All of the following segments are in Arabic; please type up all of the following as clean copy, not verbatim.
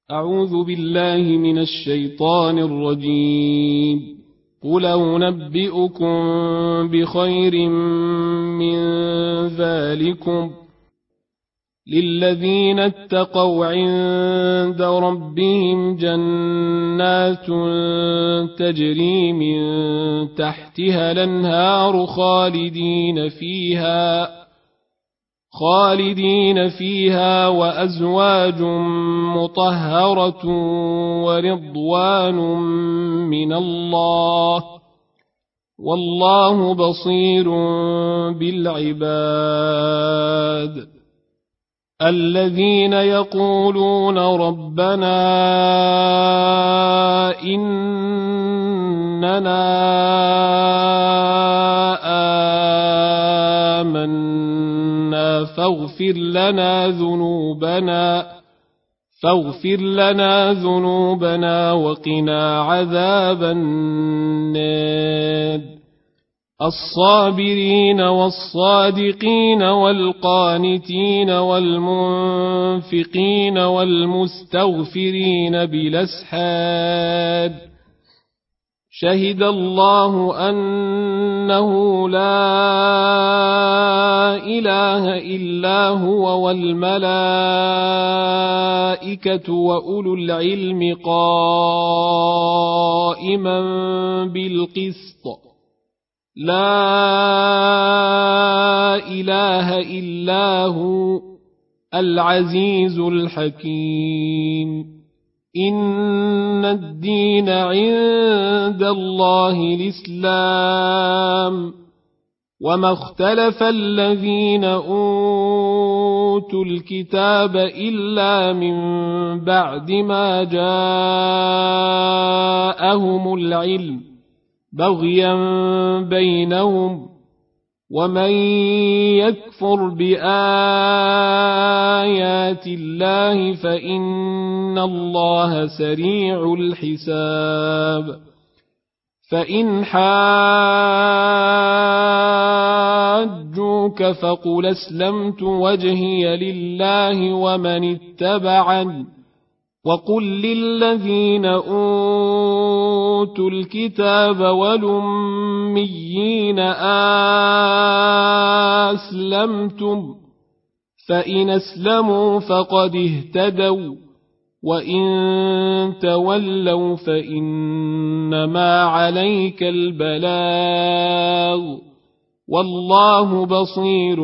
أعوذ بالله من الشيطان الرجيم. قل أنبئكم بخير من ذلكم للذين اتقوا عند ربهم جنات تجري من تحتها الأنهار خالدين فيها وأزواج مطهرة ورضوان من الله والله بصير بالعباد. الذين يقولون ربنا إننا آمنا فاغفر لنا ذنوبنا وقنا عذاب النار. الصابرين والصادقين والقانتين والمنفقين والمستغفرين بالأسحار. شهد الله أنه لا إله إلا هو والملائكة وأولو العلم قائما بالقسط. لا إله إلا هو العزيز الحكيم. إن الدين عند الله الإسلام. وما اختلف الذين أوتوا الكتاب إلا من بعد ما جاءهم العلم بغيا بينهم. ومن يكفر بآيات الله فإن الله سريع الحساب. فإن حاجوك فقل أسلمت وجهي لله ومن اتبعني وقل للذين أوتوا الكتاب والأميين أسلمتم فإن أسلموا فقد اهتدوا وإن تولوا فإنما عليك البلاغ والله بصير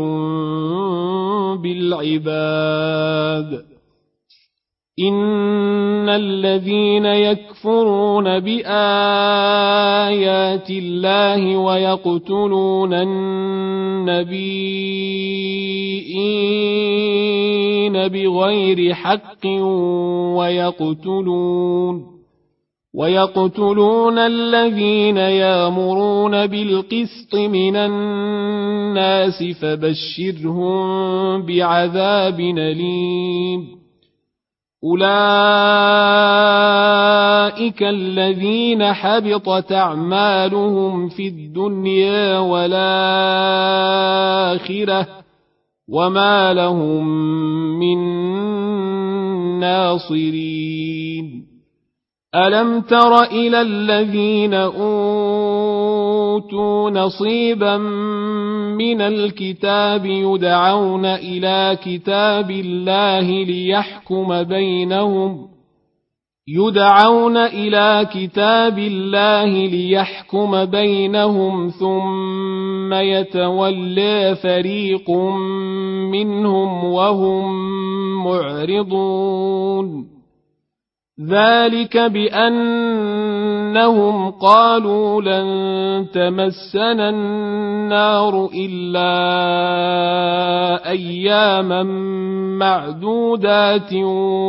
بالعباد. إن الذين يكفرون بآيات الله ويقتلون النبيين بغير حق ويقتلون الذين يأمرون بالقسط من الناس فبشرهم بعذاب أليم. أولئك الذين حبطت أعمالهم في الدنيا والآخرة وما لهم من ناصرين. ألم تر إلى الذين أوتوا نصيبا من الكتاب يدعون إلى كتاب الله ليحكم بينهم ثم يتولى فريق منهم وهم معرضون. ذلك بأنهم قالوا لن تمسنا النار إلا أياما معدودات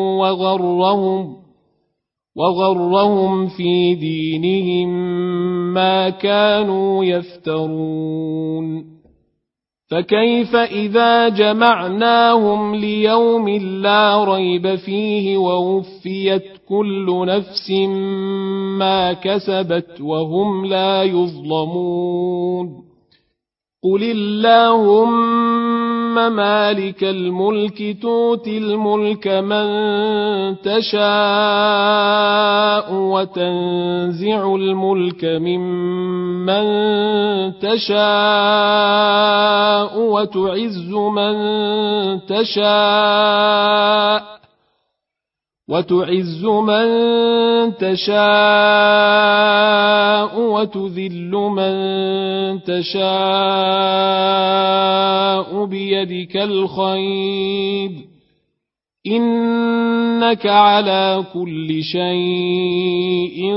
وغرهم في دينهم ما كانوا يفترون. فكيف إذا جمعناهم ليوم لا ريب فيه ووفيت كل نفس ما كسبت وهم لا يظلمون. قل اللهم مالك الملك تؤتي الملك من تشاء وتنزع الملك ممن تشاء وتعز من تشاء وتذل من تشاء بيدك الخير إنك على كل شيء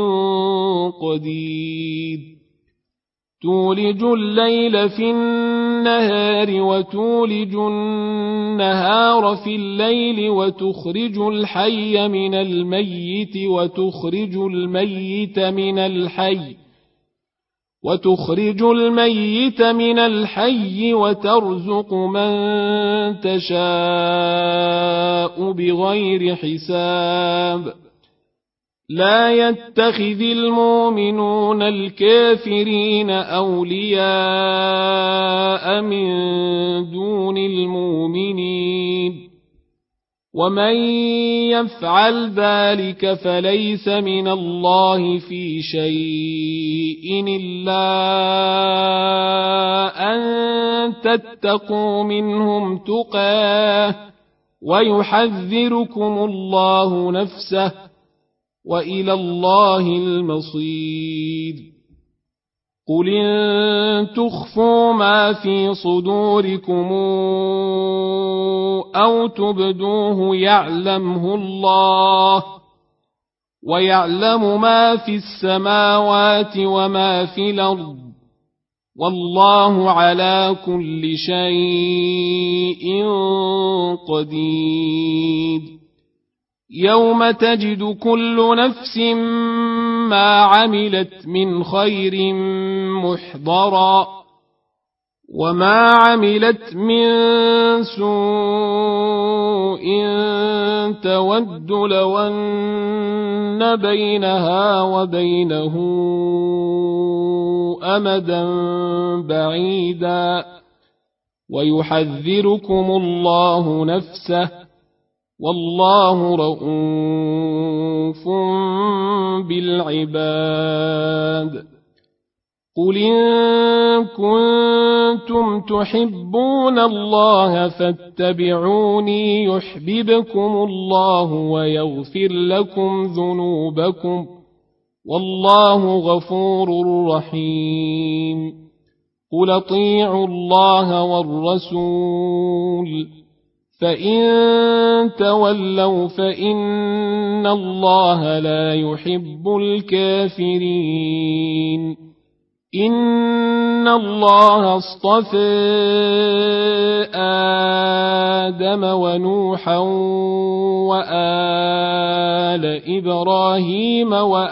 قدير تولج الليل في النهار وتولج النهار في الليل وتخرج الحي من الميت وتخرج الميت من الحي وترزق من تشاء بغير حساب لا يتخذ المؤمنون الكافرين أولياء من دون المؤمنين ومن يفعل ذلك فليس من الله في شيء إلا أن تتقوا منهم تقاه ويحذركم الله نفسه وإلى الله المصير قل إن تخفوا ما في صدوركم أو تبدوه يعلمه الله ويعلم ما في السماوات وما في الأرض والله على كل شيء قدير يوم تجد كل نفس ما عملت من خير محضرا وما عملت من سوء تود لو أن بينها وبينه أمدا بعيدا ويحذركم الله نفسه والله رءوف بالعباد قل إن كنتم تحبون الله فاتبعوني يحببكم الله ويغفر لكم ذنوبكم والله غفور رحيم قل اطيعوا الله والرسول فإن تولوا فإن الله لا يحب الكافرين إن الله اصطفى آدم ونوحا وآل إبراهيم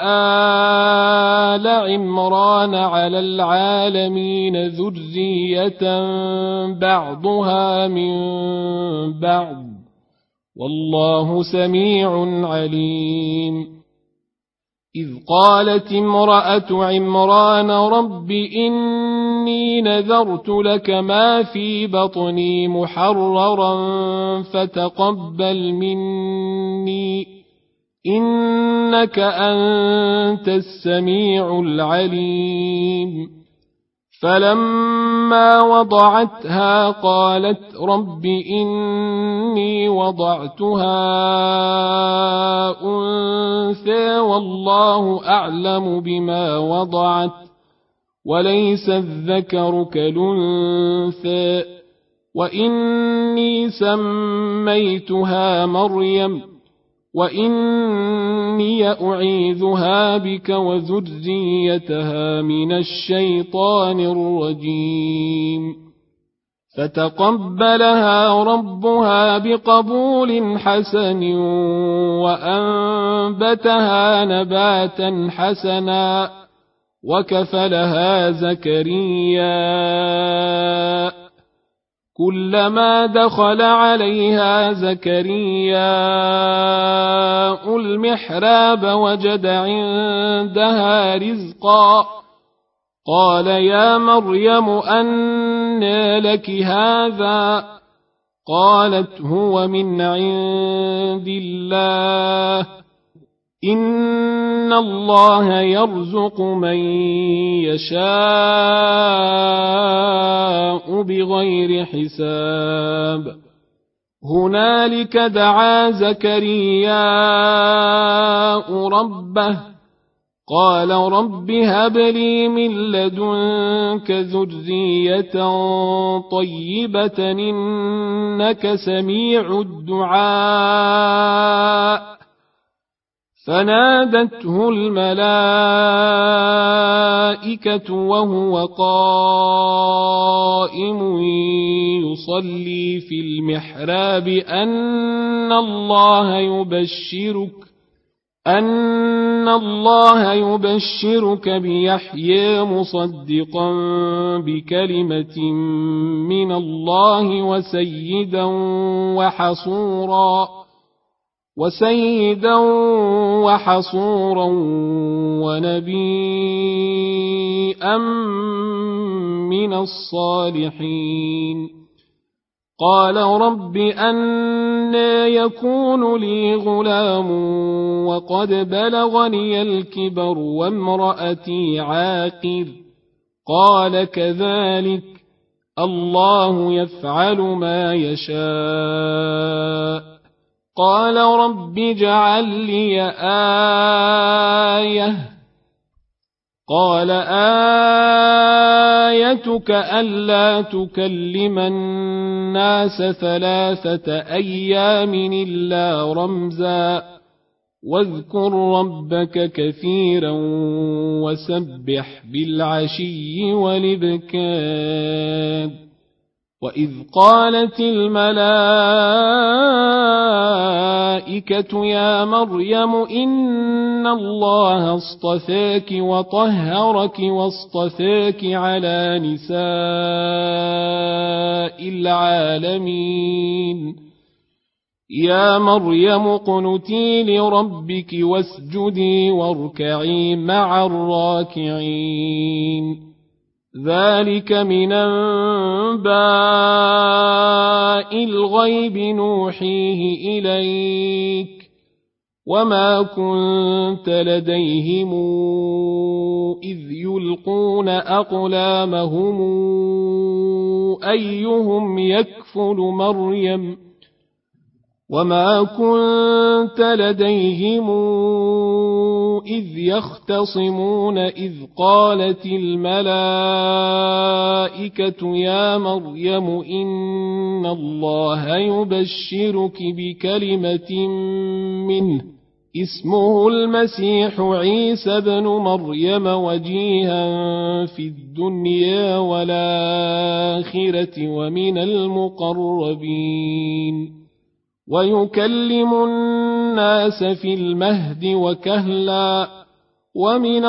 وآل عمران على العالمين ذرية بعضها من بعض والله سميع عليم إذ قالت امرأة عمران رب إني نذرت لك ما في بطني محررا فتقبل مني إنك أنت السميع العليم فلما وضعتها قالت رب إني وضعتها أنثى والله أعلم بما وضعت وليس الذكر كالأنثى وإني سميتها مريم وإني أعيذها بك وذريتها من الشيطان الرجيم فتقبلها ربها بقبول حسن وأنبتها نباتا حسنا وكفلها زكريا كلما دخل عليها زكريا المحراب وجد عندها رزقا قال يا مريم أنى لك هذا قالت هو من عند الله إن الله يرزق من يشاء بغير حساب هنالك دعا زكرياء ربه قال رب هب لي من لدنك ذرية طيبة إنك سميع الدعاء فنادته الملائكة وهو قائم يصلي في المحراب أن الله يبشرك بيحيى مصدقا بكلمة من الله وسيدا وحصورا ونبيا من الصالحين قال رب أنى يكون لي غلام وقد بلغني الكبر وامرأتي عاقر قال كذلك الله يفعل ما يشاء قال رب اجعل لي آية قال آيتك ألا تكلم الناس 3 أيام إلا رمزا واذكر ربك كثيرا وسبح بالعشي والإبكار وإذ قالت الملائكة يا مريم إن الله اصطفاك وطهرك واصطفاك على نساء العالمين يا مريم اقنتي لربك واسجدي واركعي مع الراكعين ذلك من أنباء الغيب نوحيه إليك وما كنت لديهم إذ يلقون أقلامهم أيهم يكفل مريم وما كنت لديهم إذ يختصمون إذ قالت الملائكة يا مريم إن الله يبشرك بكلمة منه اسمه المسيح عيسى بن مريم وجيها في الدنيا والآخرة ومن المقربين ويكلم الناس في المهد وكهلا ومن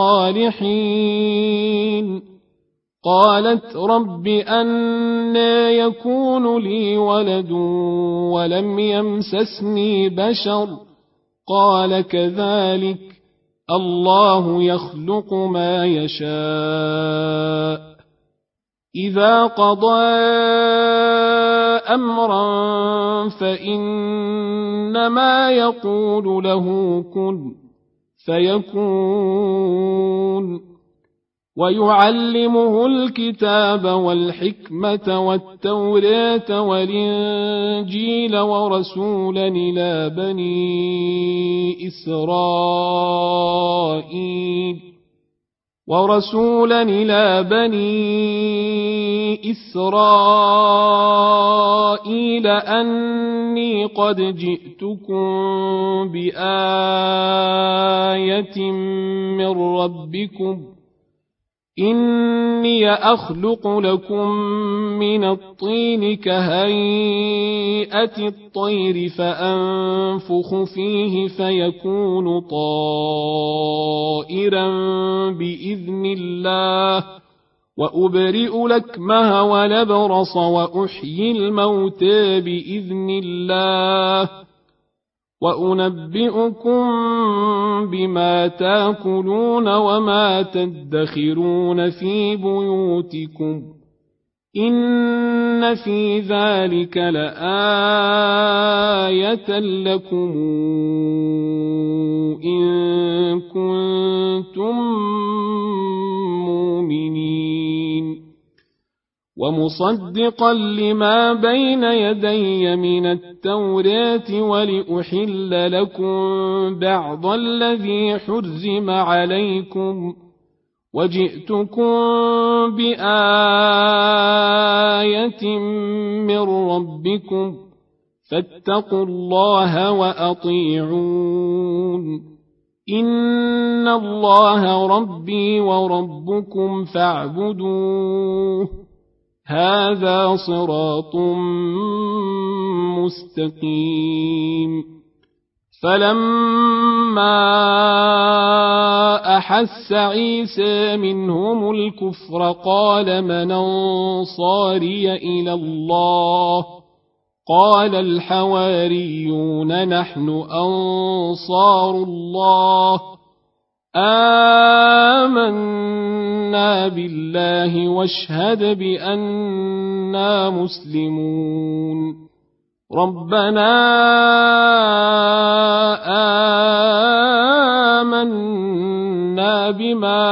الصالحين قالت رب أنى يكون لي ولد ولم يمسسني بشر قال كذلك الله يخلق ما يشاء إذا قضى أمرا فإنما يقول له كن فيكون ويعلمه الكتاب والحكمة والتوراة والإنجيل ورسولا إلى بني إسرائيل أني قد جئتكم بآية من ربكم إني أخلق لكم من الطين كهيئة الطير فأنفخ فيه فيكون طائرا بإذن الله وأبرئ الأكمه والأبرص وأحيي الموتى بإذن الله وأنبئكم بما تاكلون وما تدخرون في بيوتكم إن في ذلك لآية لكم إن كنتم مؤمنين ومصدقا لما بين يدي من التوراة ولأحل لكم بعض الذي حرم عليكم وجئتكم بآية من ربكم فاتقوا الله وأطيعون إن الله ربي وربكم فاعبدوه هذا صراط مستقيم فلما أحس عيسى منهم الكفر قال من أنصاري إلى الله قال الحواريون نحن أنصار الله آمنا بالله واشهد بأننا مسلمون ربنا آمنا بما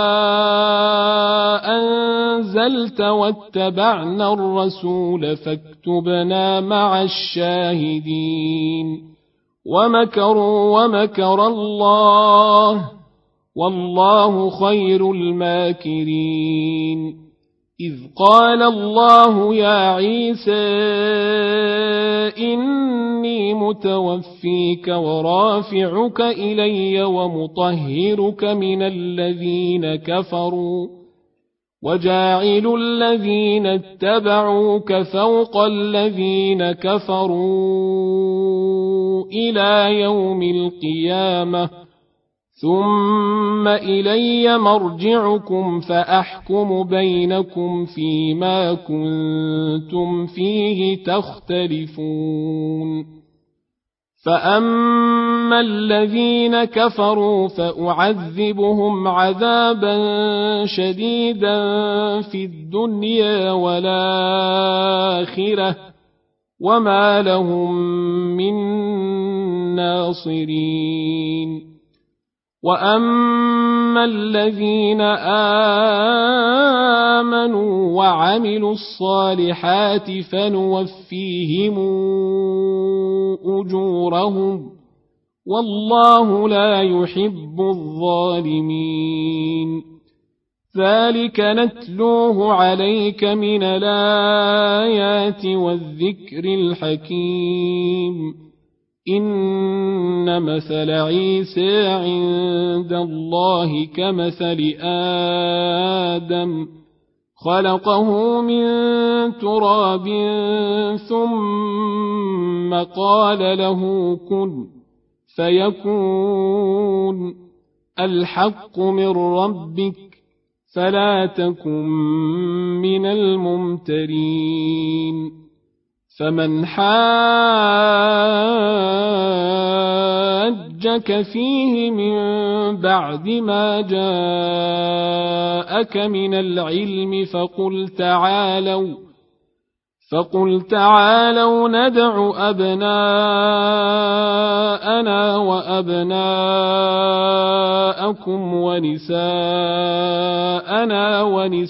أنزلت واتبعنا الرسول فاكتبنا مع الشاهدين ومكروا ومكر الله والله خير الماكرين إذ قال الله يا عيسى إني متوفيك ورافعك إلي ومطهرك من الذين كفروا وجاعل الذين اتبعوك فوق الذين كفروا إلى يوم القيامة ثم إلي مرجعكم فأحكم بينكم فيما كنتم فيه تختلفون فأما الذين كفروا فأعذبهم عذابا شديدا في الدنيا والآخرة وما لهم من ناصرين وأما الذين آمنوا وعملوا الصالحات فنوفيهم أجورهم والله لا يحب الظالمين ذلك نتلوه عليك من الآيات والذكر الحكيم إن مثل عيسى عند الله كمثل آدم خلقه من تراب ثم قال له كن فيكون الحق من ربك فلا تكن من الممترين فمن حاجك فيه من بعد ما جاءك من العلم فقل تعالوا ندع أبناءنا وأبناءكم ونساءنا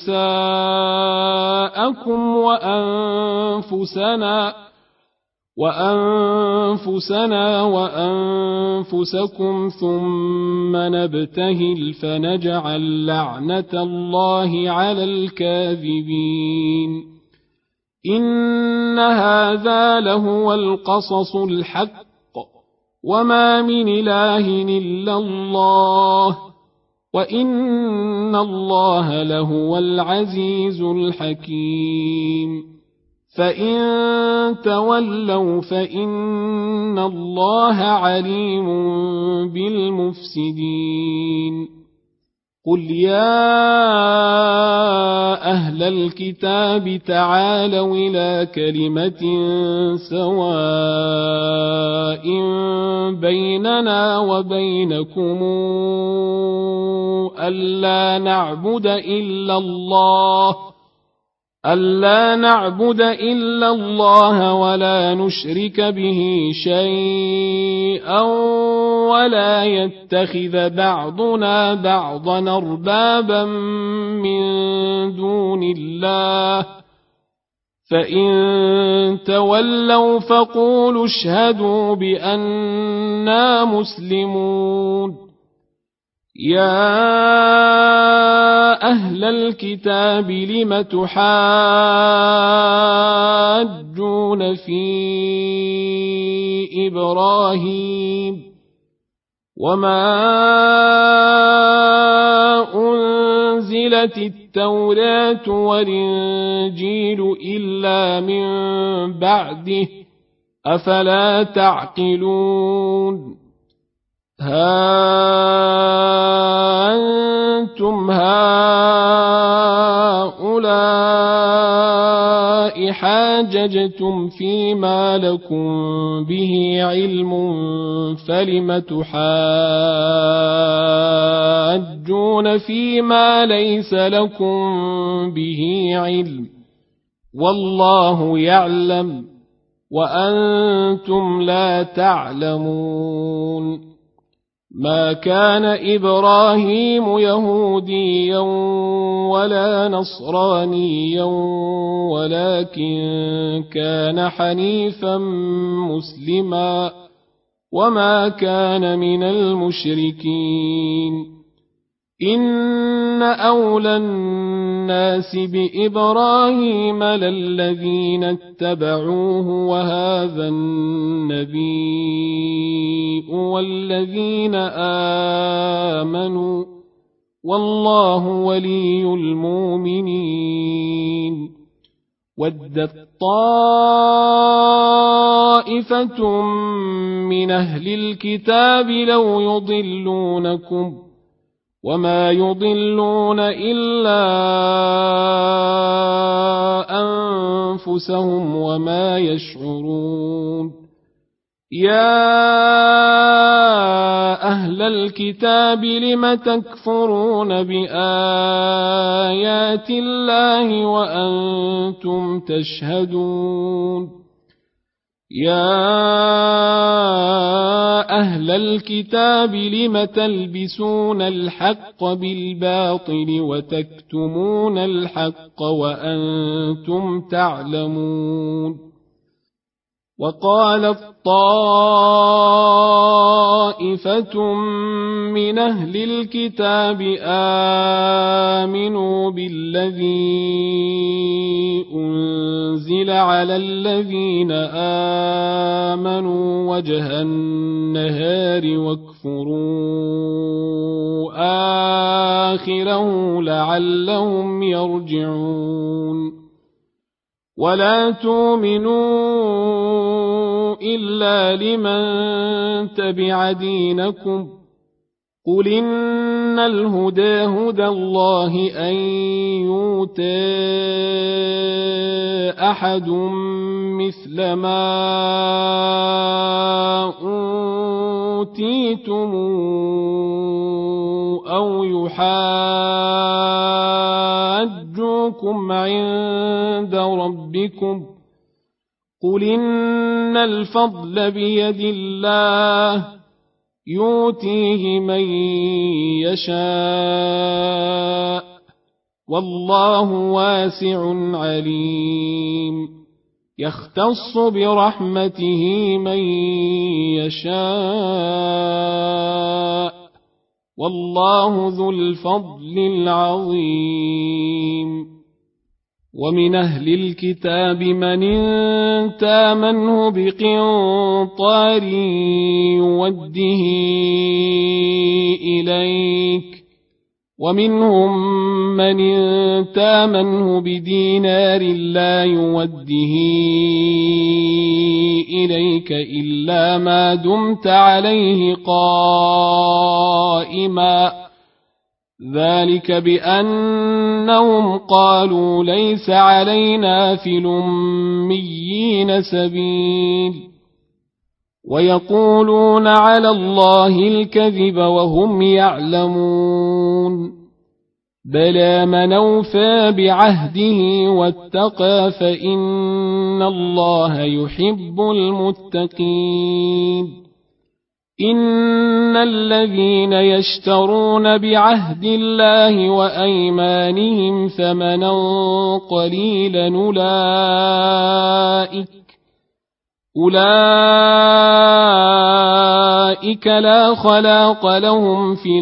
ونساءكم وأنفسنا وأنفسكم ثم نبتهل فنجعل لعنة الله على الكاذبين إن هذا لهو القصص الحق وما من إله إلا الله وإن الله لهو العزيز الحكيم فإن تولوا فإن الله عليم بالمفسدين قل يا أهل الكتاب تعالوا إلى كلمة سواء بيننا وبينكم ألا نعبد إلا الله ألا نعبد إلا الله ولا نشرك به شيئا ولا يتخذ بعضنا بعضا أربابا من دون الله فإن تولوا فقولوا اشهدوا بأننا مسلمون يا أهل الكتاب لم تحاجون في إبراهيم وما أنزلت التوراة والإنجيل إلا من بعده أفلا تعقلون ها أنتم هؤلاء حاججتم فيما لكم به علم فلم تحاجون فيما ليس لكم به علم والله يعلم وأنتم لا تعلمون ما كان إبراهيم يهوديا ولا نصرانيا ولكن كان حنيفا مسلما وما كان من المشركين إن أولى الناس بإبراهيم للذين اتبعوه وهذا النبي والذين آمنوا والله ولي المؤمنين ودت طائفة من أهل الكتاب لو يضلونكم وما يضلون إلا أنفسهم وما يشعرون يا أهل الكتاب لم تكفرون بآيات الله وأنتم تشهدون يا أهل الكتاب لم تلبسون الحق بالباطل وتكتمون الحق وأنتم تعلمون وقالت طائفة من أهل الكتاب آمنوا بالذي أنزل على الذين آمنوا وجه النهار واكفروا آخره لعلهم يرجعون ولا تؤمنوا إلا لمن تبع دينكم قل إن الهدى هدى الله أن يؤتى أحد مثل ما أوتيتم أو يحاجوكم عند ربكم قل إن الفضل بيد الله يؤتيه من يشاء والله واسع عليم يختص برحمته من يشاء والله ذو الفضل العظيم ومن أهل الكتاب من تامنه بقنطار يوده إليك ومنهم من تامنه بدينار لا يوده إليك إلا ما دمت عليه قائما ذلك بأنهم قالوا ليس علينا في الأميين سبيل ويقولون على الله الكذب وهم يعلمون بلى من أوفى بعهده واتقى فإن الله يحب المتقين إن الذين يشترون بعهد الله وأيمانهم ثمنا قليلا أولئك لا خلاق لهم في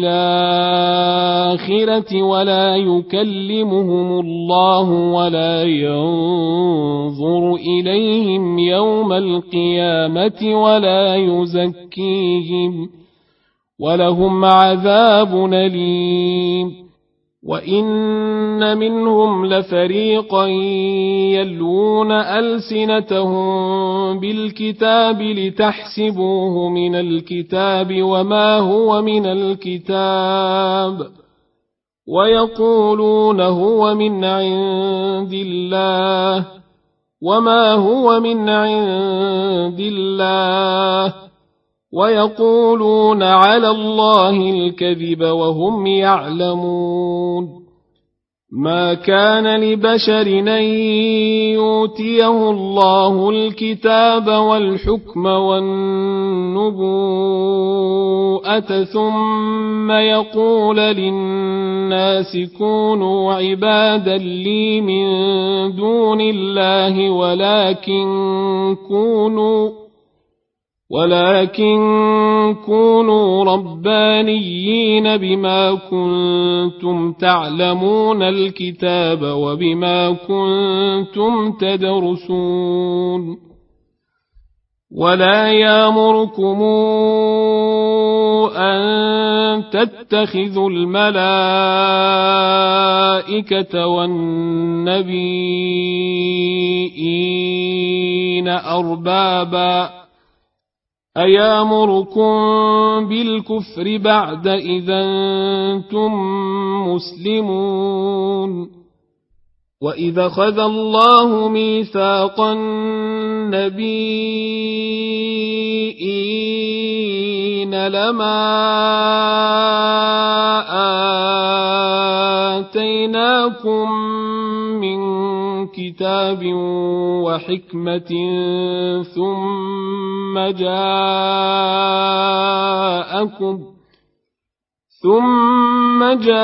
الآخرة ولا يكلمهم الله ولا ينظر إليهم يوم القيامة ولا يزكيهم ولهم عذاب أليم وإن منهم لفريقا يلوون ألسنتهم بالكتاب لتحسبوه من الكتاب وما هو من الكتاب ويقولون هو من عند الله وما هو من عند الله ويقولون على الله الكذب وهم يعلمون ما كان لبشر أن يؤتيه الله الكتاب والحكم والنبوءة ثم يقول للناس كونوا عبادا لي من دون الله ولكن كونوا ربانيين بما كنتم تعلمون الكتاب وبما كنتم تدرسون ولا يأمركم أن تتخذوا الملائكة والنبيين أربابا أيامركم بالكفر بعد إذا أنتم مسلمون وإذا خذ الله ميثاق النبيين لما آتيناكم من كتاب وحكمة ثم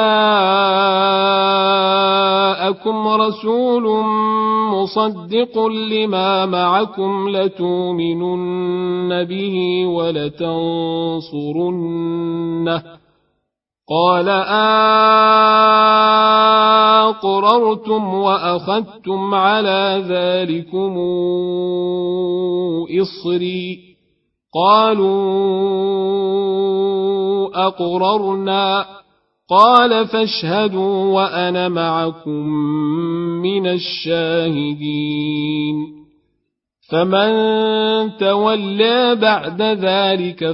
جاءكم رسول مصدق لما معكم لتؤمنن به ولتنصرنه قال أقررتم وأخذتم على ذلكم إصري قالوا أقررنا قال فاشهدوا وأنا معكم من الشاهدين فمن تولى بعد ذلك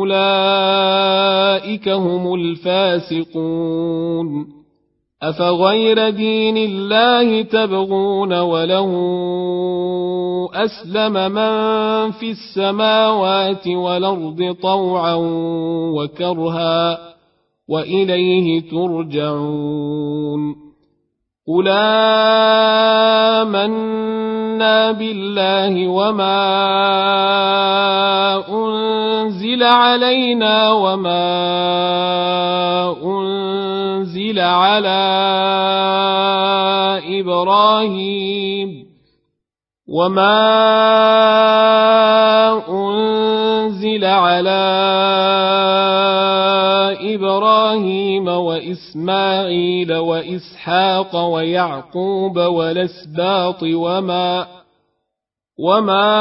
فأولئك هم الفاسقون أفغير دين الله تبغون وله أسلم من في السماوات والأرض طوعا وكرها وإليه ترجعون قل آمنا بالله وما أنزل علينا وما أنزل على إبراهيم وإسماعيل وإسحاق ويعقوب والأسباط وما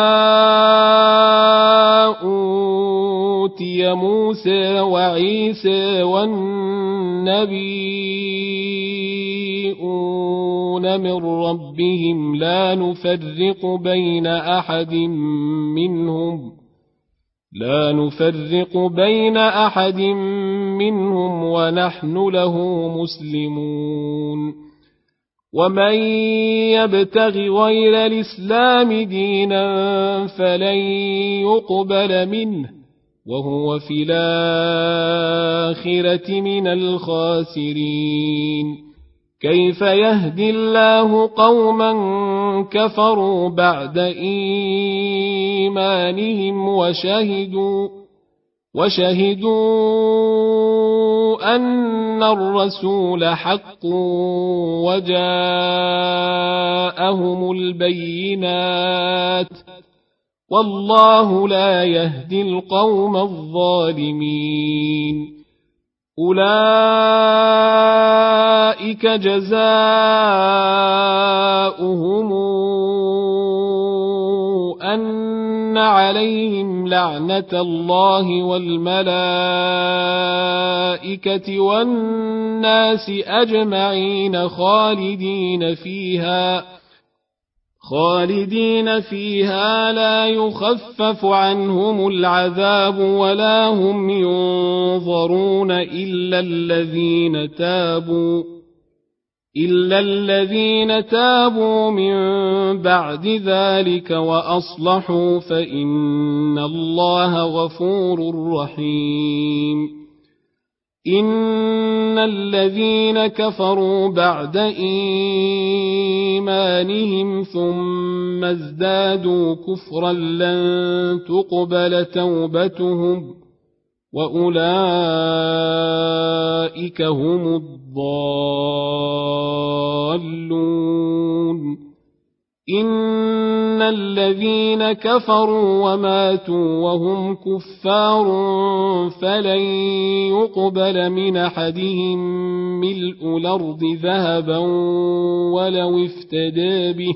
أوتي موسى وعيسى والنبيون من ربهم لا نفرق بين أحد منهم ونحن له مسلمون ومن يبتغ غير الإسلام دينا فلن يقبل منه وهو في الآخرة من الخاسرين كيف يهدي الله قوما كفروا بعد إيمانهم وشهدوا أن الرسول حق وجاءهم البينات والله لا يهدي القوم الظالمين أولئك جزاؤهم أن عليهم لعنة الله والملائكة والناس أجمعين خالدين فيها لا يخفف عنهم العذاب ولا هم ينظرون إلا الذين تابوا من بعد ذلك وأصلحوا فإن الله غفور رحيم إن الذين كفروا بعد إيمانهم ثم ازدادوا كفرا لن تقبل توبتهم وأولئك هم الضالون إن الذين كفروا وماتوا وهم كفار فلن يقبل من أحدهم ملء الأرض ذهبا ولو افتدى به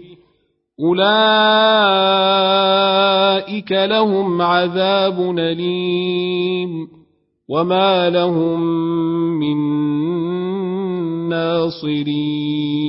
أولئك لهم عذاب أليم وما لهم من ناصرين